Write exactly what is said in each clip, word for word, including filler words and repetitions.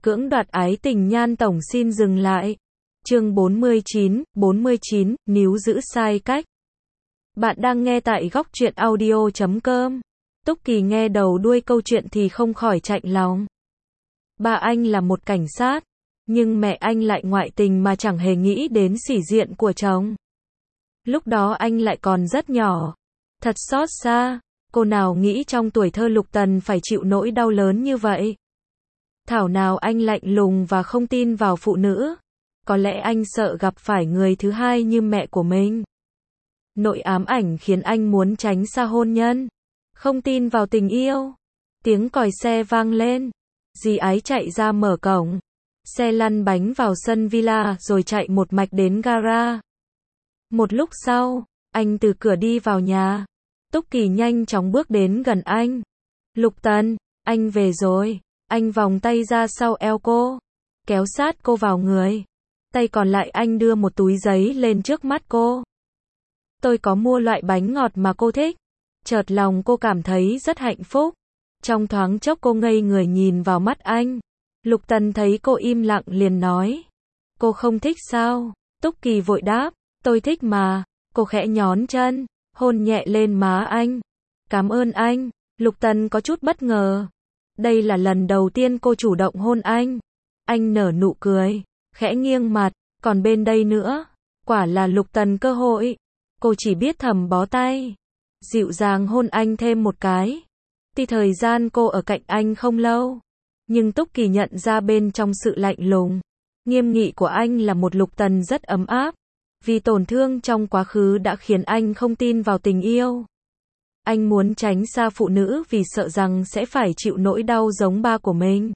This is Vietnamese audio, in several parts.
Cưỡng đoạt ái tình Nhan Tổng xin dừng lại. Chương bốn mươi chín, bốn mươi chín, níu giữ sai cách. Bạn đang nghe tại góc truyện audio chấm com. Túc Kỳ nghe đầu đuôi câu chuyện thì không khỏi chạnh lòng. Ba anh là một cảnh sát, nhưng mẹ anh lại ngoại tình mà chẳng hề nghĩ đến sĩ diện của chồng. Lúc đó anh lại còn rất nhỏ. Thật xót xa, cô nào nghĩ trong tuổi thơ Lục Tần phải chịu nỗi đau lớn như vậy. Thảo nào anh lạnh lùng và không tin vào phụ nữ. Có lẽ anh sợ gặp phải người thứ hai như mẹ của mình. Nỗi ám ảnh khiến anh muốn tránh xa hôn nhân. Không tin vào tình yêu. Tiếng còi xe vang lên. Dì Ái chạy ra mở cổng. Xe lăn bánh vào sân villa rồi chạy một mạch đến gara. Một lúc sau, anh từ cửa đi vào nhà. Túc Kỳ nhanh chóng bước đến gần anh. Lục Tần, anh về rồi. Anh vòng tay ra sau eo cô, kéo sát cô vào người. Tay còn lại anh đưa một túi giấy lên trước mắt cô. Tôi có mua loại bánh ngọt mà cô thích. Chợt lòng cô cảm thấy rất hạnh phúc. Trong thoáng chốc cô ngây người nhìn vào mắt anh. Lục Tần thấy cô im lặng liền nói. Cô không thích sao? Túc Kỳ vội đáp. Tôi thích mà. Cô khẽ nhón chân, hôn nhẹ lên má anh. Cảm ơn anh. Lục Tần có chút bất ngờ. Đây là lần đầu tiên cô chủ động hôn anh. Anh nở nụ cười, khẽ nghiêng mặt, còn bên đây nữa. Quả là Lục Tần cơ hội. Cô chỉ biết thầm bó tay. Dịu dàng hôn anh thêm một cái. Tuy thời gian cô ở cạnh anh không lâu, nhưng Túc Kỳ nhận ra bên trong sự lạnh lùng, nghiêm nghị của anh là một Lục Tần rất ấm áp. Vì tổn thương trong quá khứ đã khiến anh không tin vào tình yêu. Anh muốn tránh xa phụ nữ vì sợ rằng sẽ phải chịu nỗi đau giống ba của mình.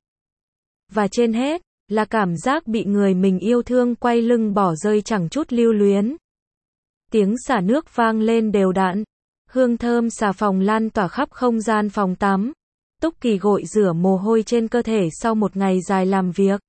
Và trên hết, là cảm giác bị người mình yêu thương quay lưng bỏ rơi chẳng chút lưu luyến. Tiếng xả nước vang lên đều đặn. Hương thơm xà phòng lan tỏa khắp không gian phòng tắm. Túc Kỳ gội rửa mồ hôi trên cơ thể sau một ngày dài làm việc.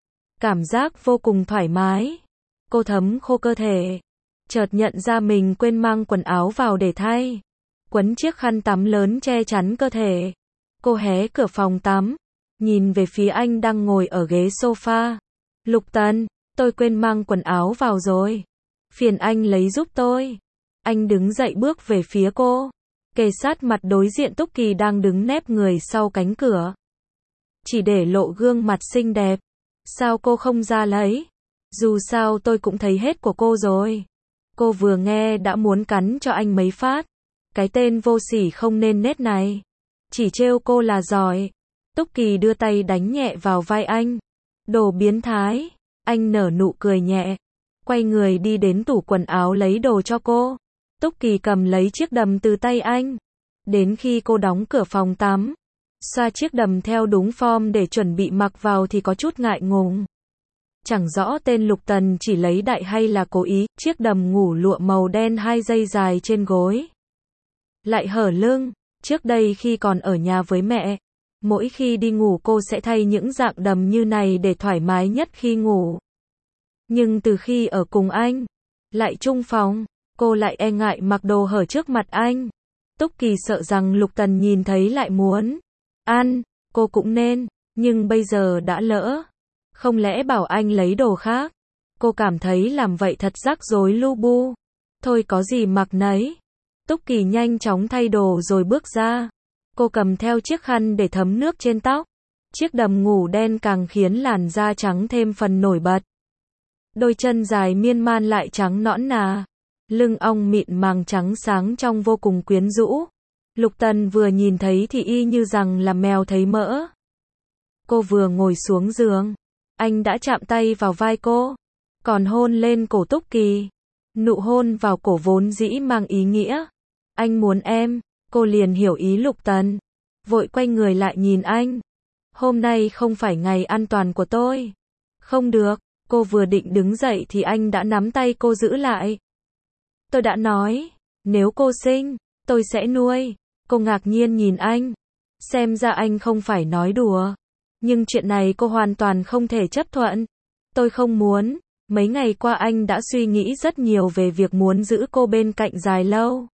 Cảm giác vô cùng thoải mái. Cô thấm khô cơ thể. Chợt nhận ra mình quên mang quần áo vào để thay. Quấn chiếc khăn tắm lớn che chắn cơ thể. Cô hé cửa phòng tắm, nhìn về phía anh đang ngồi ở ghế sofa. Lục Tần, tôi quên mang quần áo vào rồi. Phiền anh lấy giúp tôi. Anh đứng dậy bước về phía cô. Kề sát mặt đối diện Túc Kỳ đang đứng nép người sau cánh cửa. Chỉ để lộ gương mặt xinh đẹp. Sao cô không ra lấy? Dù sao tôi cũng thấy hết của cô rồi. Cô vừa nghe đã muốn cắn cho anh mấy phát. Cái tên vô sỉ không nên nết này. Chỉ trêu cô là giỏi. Túc Kỳ đưa tay đánh nhẹ vào vai anh. Đồ biến thái. Anh nở nụ cười nhẹ. Quay người đi đến tủ quần áo lấy đồ cho cô. Túc Kỳ cầm lấy chiếc đầm từ tay anh. Đến khi cô đóng cửa phòng tắm, xoa chiếc đầm theo đúng form để chuẩn bị mặc vào thì có chút ngại ngùng. Chẳng rõ tên Lục Tần chỉ lấy đại hay là cố ý. Chiếc đầm ngủ lụa màu đen hai dây dài trên gối. Lại hở lưng. Trước đây khi còn ở nhà với mẹ, mỗi khi đi ngủ cô sẽ thay những dạng đầm như này để thoải mái nhất khi ngủ. Nhưng từ khi ở cùng anh, lại chung phòng, cô lại e ngại mặc đồ hở trước mặt anh. Túc Kỳ sợ rằng Lục Tần nhìn thấy lại muốn ăn, cô cũng nên, nhưng bây giờ đã lỡ. Không lẽ bảo anh lấy đồ khác? Cô cảm thấy làm vậy thật rắc rối lu bu. Thôi có gì mặc nấy. Túc Kỳ nhanh chóng thay đồ rồi bước ra. Cô cầm theo chiếc khăn để thấm nước trên tóc. Chiếc đầm ngủ đen càng khiến làn da trắng thêm phần nổi bật. Đôi chân dài miên man lại trắng nõn nà. Lưng ong mịn màng trắng sáng trong vô cùng quyến rũ. Lục Tần vừa nhìn thấy thì y như rằng là mèo thấy mỡ. Cô vừa ngồi xuống giường, anh đã chạm tay vào vai cô, còn hôn lên cổ Túc Kỳ. Nụ hôn vào cổ vốn dĩ mang ý nghĩa anh muốn em. Cô liền hiểu ý Lục Tần, vội quay người lại nhìn anh. Hôm nay không phải ngày an toàn của tôi. Không được. Cô vừa định đứng dậy thì anh đã nắm tay cô giữ lại. Tôi đã nói, nếu cô sinh, tôi sẽ nuôi. Cô ngạc nhiên nhìn anh. Xem ra anh không phải nói đùa. Nhưng chuyện này cô hoàn toàn không thể chấp thuận. Tôi không muốn. Mấy ngày qua anh đã suy nghĩ rất nhiều về việc muốn giữ cô bên cạnh dài lâu.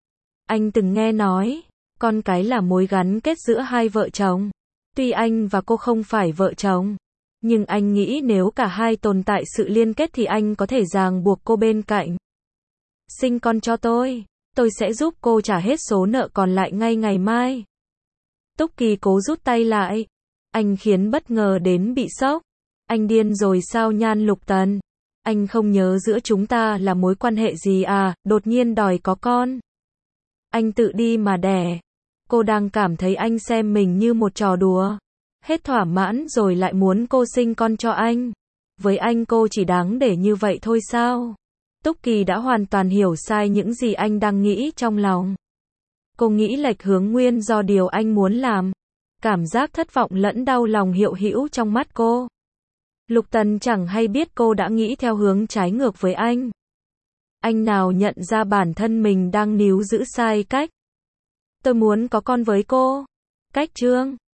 Anh từng nghe nói, con cái là mối gắn kết giữa hai vợ chồng. Tuy anh và cô không phải vợ chồng, Nhưng anh nghĩ nếu cả hai tồn tại sự liên kết thì anh có thể ràng buộc cô bên cạnh. Sinh con cho tôi. Tôi sẽ giúp cô trả hết số nợ còn lại ngay ngày mai. Túc Kỳ cố rút tay lại. Anh khiến bất ngờ đến bị sốc. Anh điên rồi sao Nhan Lục Tần? Anh không nhớ giữa chúng ta là mối quan hệ gì à, đột nhiên đòi có con. Anh tự đi mà đẻ. Cô đang cảm thấy anh xem mình như một trò đùa. Hết thỏa mãn rồi lại muốn cô sinh con cho anh. Với anh cô chỉ đáng để như vậy thôi sao? Túc Kỳ đã hoàn toàn hiểu sai những gì anh đang nghĩ trong lòng. Cô nghĩ lệch hướng nguyên do điều anh muốn làm. Cảm giác thất vọng lẫn đau lòng hiện hữu trong mắt cô. Lục Tần chẳng hay biết cô đã nghĩ theo hướng trái ngược với anh. Anh nào nhận ra bản thân mình đang níu giữ sai cách. Tôi muốn có con với cô. Cách chương